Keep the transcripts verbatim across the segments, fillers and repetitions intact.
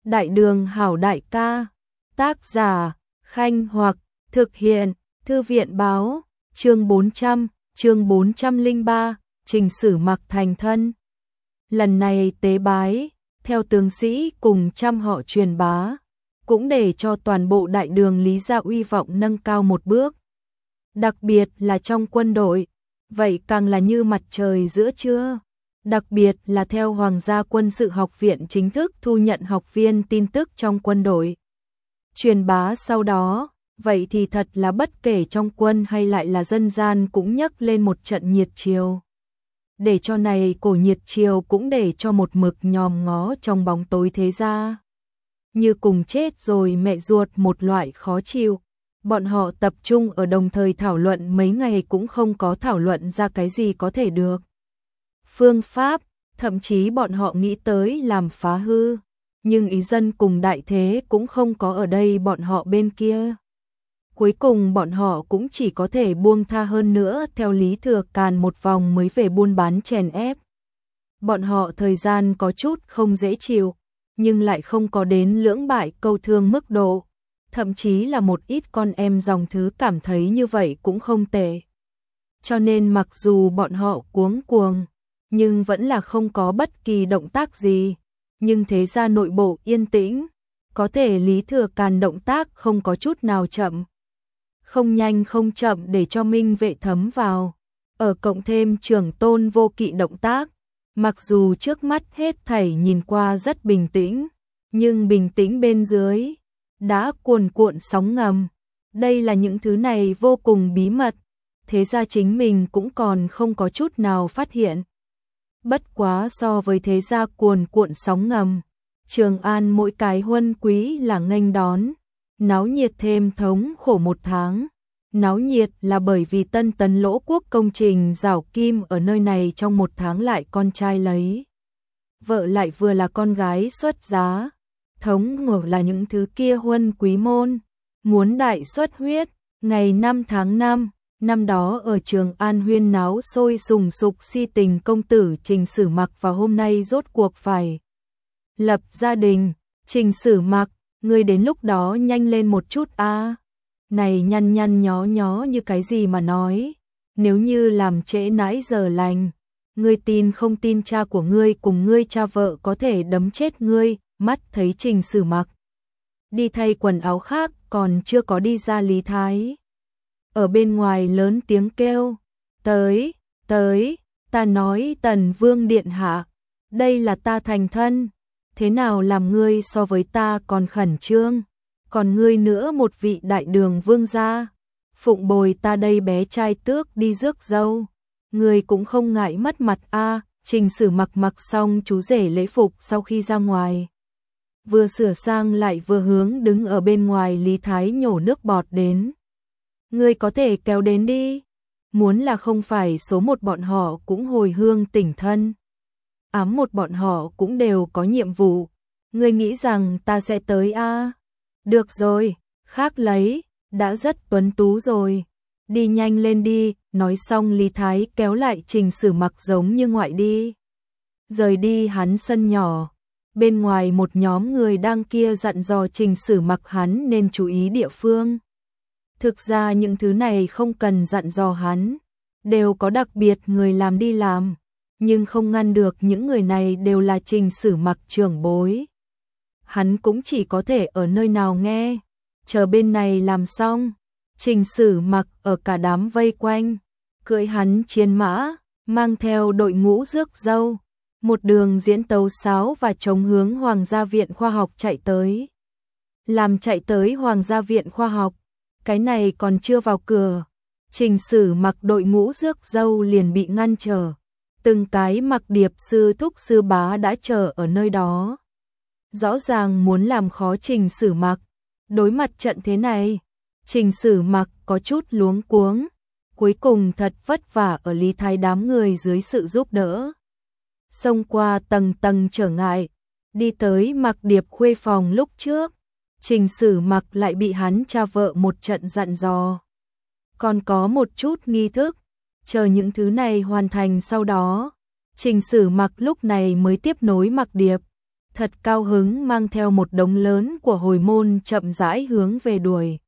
Đại đường hảo đại ca, tác giả, Khanh Hoặc, thực hiện, Thư viện báo, chương bốn trăm, chương bốn trăm lẻ ba, Trình Sử Mặc thành thân. Lần này tế bái, theo tướng sĩ cùng trăm họ truyền bá, cũng để cho toàn bộ đại đường Lý gia uy vọng nâng cao một bước. Đặc biệt là trong quân đội, vậy càng là như mặt trời giữa trưa. Đặc biệt là theo Hoàng gia quân sự học viện chính thức thu nhận học viên tin tức trong quân đội. Truyền bá sau đó, vậy thì thật là bất kể trong quân hay lại là dân gian cũng nhấc lên một trận nhiệt triều. Để cho này cổ nhiệt triều cũng để cho một mực nhòm ngó trong bóng tối thế gia. Như cùng chết rồi mẹ ruột một loại khó chịu. Bọn họ tập trung ở đồng thời thảo luận mấy ngày cũng không có thảo luận ra cái gì có thể được. Phương pháp, thậm chí bọn họ nghĩ tới làm phá hư, nhưng ý dân cùng đại thế cũng không có ở đây bọn họ bên kia. Cuối cùng bọn họ cũng chỉ có thể buông tha hơn nữa theo Lý Thừa Càn một vòng mới về buôn bán chèn ép. Bọn họ thời gian có chút không dễ chịu, nhưng lại không có đến lưỡng bại câu thương mức độ. Thậm chí là một ít con em dòng thứ cảm thấy như vậy cũng không tệ. Cho nên mặc dù bọn họ cuống cuồng, nhưng vẫn là không có bất kỳ động tác gì. Nhưng thế ra nội bộ yên tĩnh, có thể Lý Thừa Càn động tác không có chút nào chậm. Không nhanh không chậm để cho Minh Vệ thấm vào. Ở cộng thêm Trưởng Tôn Vô Kỵ động tác, mặc dù trước mắt hết thảy nhìn qua rất bình tĩnh, nhưng bình tĩnh bên dưới đã cuồn cuộn sóng ngầm. Đây là những thứ này vô cùng bí mật, thế ra chính mình cũng còn không có chút nào phát hiện. Bất quá so với thế gia cuồn cuộn sóng ngầm, Trường An mỗi cái huân quý là nghênh đón, náo nhiệt thêm thống khổ một tháng. Náo nhiệt là bởi vì Tân Tấn Lỗ Quốc công trình rảo kim ở nơi này trong một tháng lại con trai lấy. Vợ lại vừa là con gái xuất giá. Thống ngổ là những thứ kia huân quý môn, muốn đại xuất huyết, ngày năm tháng năm. Năm đó ở Trường An huyên náo sôi sùng sục si tình công tử Trình Sử Mặc và hôm nay rốt cuộc phải lập gia đình. Trình Sử Mặc, ngươi đến lúc đó nhanh lên một chút a. À. Này nhăn nhăn nhó nhó như cái gì mà nói, nếu như làm trễ nãi giờ lành, ngươi tin không tin cha của ngươi cùng ngươi cha vợ có thể đấm chết ngươi. Mắt thấy Trình Sử Mặc đi thay quần áo khác còn chưa có đi ra Lý Thái. Ở bên ngoài lớn tiếng kêu, tới, tới, ta nói Tần Vương Điện Hạ, đây là ta thành thân, thế nào làm ngươi so với ta còn khẩn trương, còn ngươi nữa một vị đại đường vương gia, phụng bồi ta đây bé trai tước đi rước dâu, ngươi cũng không ngại mất mặt a. À. Trình Sử Mặc mặc xong chú rể lễ phục sau khi ra ngoài, vừa sửa sang lại vừa hướng đứng ở bên ngoài Lý Thái nhổ nước bọt đến. Ngươi có thể kéo đến đi, muốn là không phải số một bọn họ cũng hồi hương tỉnh thân. Ám một bọn họ cũng đều có nhiệm vụ, ngươi nghĩ rằng ta sẽ tới a? À? Được rồi, khác lấy, đã rất tuấn tú rồi, đi nhanh lên đi. Nói xong Lý Thái kéo lại Trình Sử Mặc giống như ngoại đi. Rời đi hắn sân nhỏ. Bên ngoài một nhóm người đang kia dặn dò Trình Sử Mặc hắn nên chú ý địa phương. Thực ra những thứ này không cần dặn dò hắn, đều có đặc biệt người làm đi làm, nhưng không ngăn được những người này đều là Trình Sử Mặc trưởng bối. Hắn cũng chỉ có thể ở nơi nào nghe, chờ bên này làm xong, Trình Sử Mặc ở cả đám vây quanh, cưỡi hắn chiến mã, mang theo đội ngũ rước dâu. Một đường diễn tấu sáo và chống hướng Hoàng gia viện khoa học chạy tới. Làm chạy tới Hoàng gia viện khoa học, cái này còn chưa vào cửa, Trình Sử Mặc đội ngũ rước dâu liền bị ngăn trở. Từng cái mặc điệp sư thúc sư bá đã chờ ở nơi đó. Rõ ràng muốn làm khó Trình Sử Mặc. Đối mặt trận thế này, Trình Sử Mặc có chút luống cuống. Cuối cùng thật vất vả ở Lý Thái đám người dưới sự giúp đỡ. Xông qua tầng tầng trở ngại, đi tới mặc điệp khuê phòng lúc trước. Trình Sử Mặc lại bị hắn cha vợ một trận dặn dò. Còn có một chút nghi thức, chờ những thứ này hoàn thành sau đó, Trình Sử Mặc lúc này mới tiếp nối mặc điệp. thật cao hứng mang theo một đống lớn của hồi môn chậm rãi hướng về đuổi.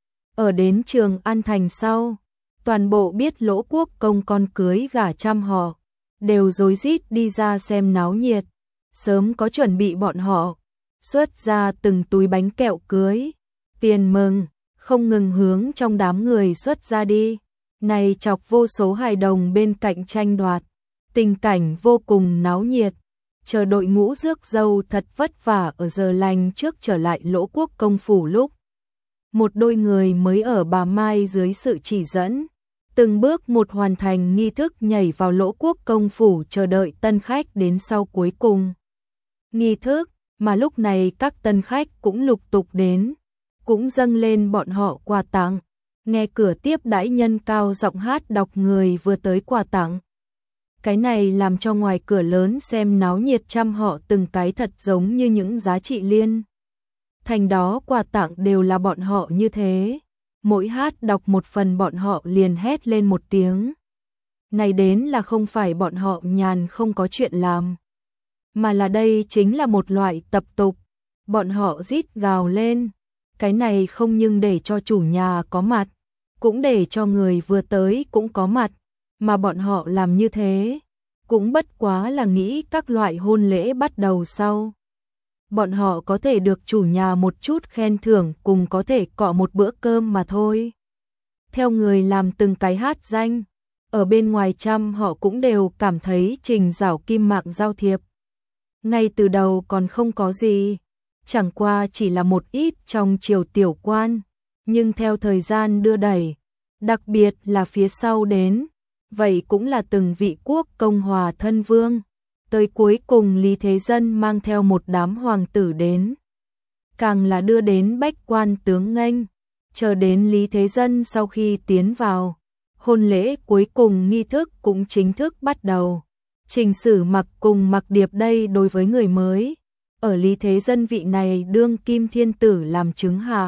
Ở đến Trường An Thành sau, toàn bộ biết Lỗ Quốc Công con cưới gả trăm họ, đều rối rít đi ra xem náo nhiệt, sớm có chuẩn bị bọn họ, xuất ra từng túi bánh kẹo cưới, tiền mừng, không ngừng hướng trong đám người xuất ra đi, này chọc vô số hài đồng bên cạnh tranh đoạt, tình cảnh vô cùng náo nhiệt, chờ đội ngũ rước dâu thật vất vả ở giờ lành trước trở lại Lỗ Quốc Công phủ lúc. Một đôi người mới ở bà Mai dưới sự chỉ dẫn, từng bước một hoàn thành nghi thức nhảy vào Lỗ Quốc Công phủ chờ đợi tân khách đến sau cuối cùng. Nghi thức, mà lúc này các tân khách cũng lục tục đến, cũng dâng lên bọn họ quà tặng, nghe cửa tiếp đãi nhân cao giọng hát đọc người vừa tới quà tặng. Cái này làm cho ngoài cửa lớn xem náo nhiệt trăm họ từng cái thật giống như những giá trị liên. Thành đó quà tặng đều là bọn họ như thế, mỗi hát đọc một phần bọn họ liền hét lên một tiếng. Này đến là không phải bọn họ nhàn không có chuyện làm, mà là đây chính là một loại tập tục, bọn họ rít gào lên, cái này không nhưng để cho chủ nhà có mặt, cũng để cho người vừa tới cũng có mặt, mà bọn họ làm như thế, cũng bất quá là nghĩ các loại hôn lễ bắt đầu sau. Bọn họ có thể được chủ nhà một chút khen thưởng cùng có thể cọ một bữa cơm mà thôi. Theo người làm từng cái hát danh, ở bên ngoài trăm họ cũng đều cảm thấy Trình Giảo Kim mạng giao thiệp. Ngay từ đầu còn không có gì, chẳng qua chỉ là một ít trong triều tiểu quan, nhưng theo thời gian đưa đẩy, đặc biệt là phía sau đến, vậy cũng là từng vị quốc công hòa thân vương. Tới cuối cùng Lý Thế Dân mang theo một đám hoàng tử đến, càng là đưa đến bách quan tướng nghênh, chờ đến Lý Thế Dân sau khi tiến vào, hôn lễ cuối cùng nghi thức cũng chính thức bắt đầu. Trình Sử Mặc cùng Mặc Điệp đây đối với người mới, ở Lý Thế Dân vị này đương kim thiên tử làm chứng hạ,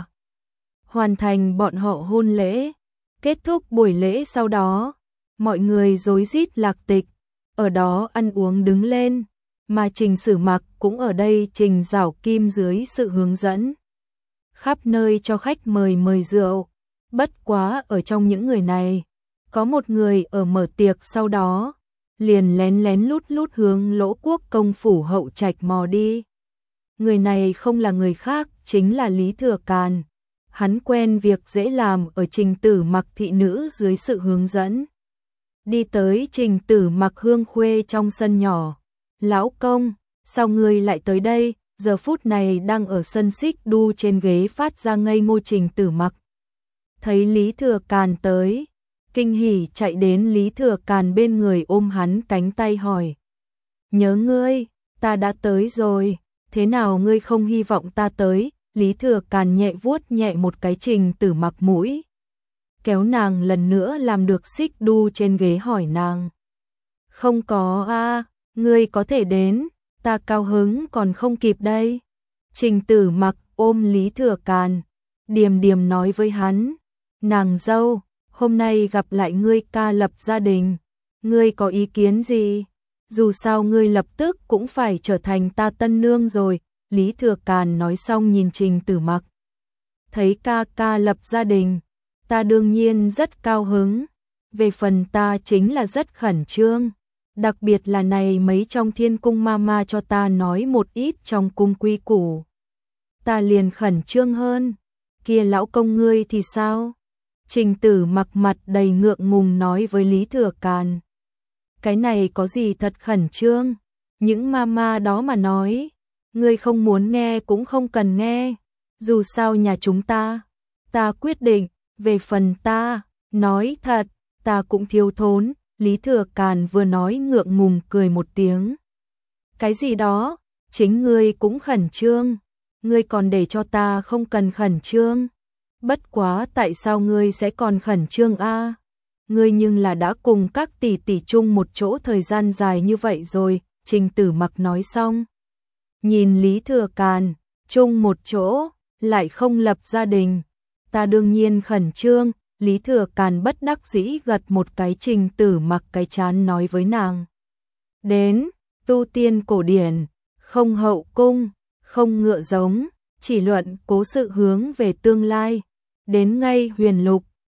hoàn thành bọn họ hôn lễ, kết thúc buổi lễ sau đó, mọi người rối rít lạc tịch. Ở đó ăn uống đứng lên, mà Trình Sử Mặc cũng ở đây Trình Giảo Kim dưới sự hướng dẫn. Khắp nơi cho khách mời mời rượu, bất quá ở trong những người này, có một người ở mở tiệc sau đó, liền lén lén lút lút hướng Lỗ Quốc Công phủ hậu trạch mò đi. Người này không là người khác, chính là Lý Thừa Càn. Hắn quen việc dễ làm ở Trình Tử Mặc thị nữ dưới sự hướng dẫn. Đi tới Trình Tử Mặc hương khuê trong sân nhỏ. Lão công, sao ngươi lại tới đây? Giờ phút này đang ở sân xích đu trên ghế phát ra ngây ngô Trình Tử Mặc. Thấy Lý Thừa Càn tới, kinh hỉ chạy đến Lý Thừa Càn bên người ôm hắn cánh tay hỏi. Nhớ ngươi, ta đã tới rồi, thế nào ngươi không hy vọng ta tới? Lý Thừa Càn nhẹ vuốt nhẹ một cái Trình Tử Mặc mũi, kéo nàng lần nữa làm được xích đu trên ghế hỏi nàng. Không có a, à, ngươi có thể đến, ta cao hứng còn không kịp đây. Trình Tử Mặc ôm Lý Thừa Càn, điềm điềm nói với hắn, nàng dâu, hôm nay gặp lại ngươi ca lập gia đình, ngươi có ý kiến gì? Dù sao ngươi lập tức cũng phải trở thành ta tân nương rồi. Lý Thừa Càn nói xong nhìn Trình Tử Mặc, thấy ca ca lập gia đình, ta đương nhiên rất cao hứng, về phần ta chính là rất khẩn trương, đặc biệt là này mấy trong thiên cung mama cho ta nói một ít trong cung quy củ, ta liền khẩn trương hơn. Kia lão công ngươi thì sao? Trình Tử Mặc mặt đầy ngượng ngùng nói với Lý Thừa Càn, cái này có gì thật khẩn trương, những mama đó mà nói, ngươi không muốn nghe cũng không cần nghe, dù sao nhà chúng ta, ta quyết định. Về phần ta, nói thật, ta cũng thiếu thốn. Lý Thừa Càn vừa nói ngượng ngùng cười một tiếng. Cái gì đó, chính ngươi cũng khẩn trương, ngươi còn để cho ta không cần khẩn trương. Bất quá tại sao ngươi sẽ còn khẩn trương a? Ngươi nhưng là đã cùng các tỷ tỷ chung một chỗ thời gian dài như vậy rồi. Trình Tử Mặc nói xong, nhìn Lý Thừa Càn, chung một chỗ, lại không lập gia đình. Ta đương nhiên khẩn trương. Lý Thừa Càn bất đắc dĩ gật một cái. Trình Tử Mặc cái chán nói với nàng, đến, tu tiên cổ điển, không hậu cung, không ngựa giống, chỉ luận cố sự hướng về tương lai. Đến ngay Huyền Lục,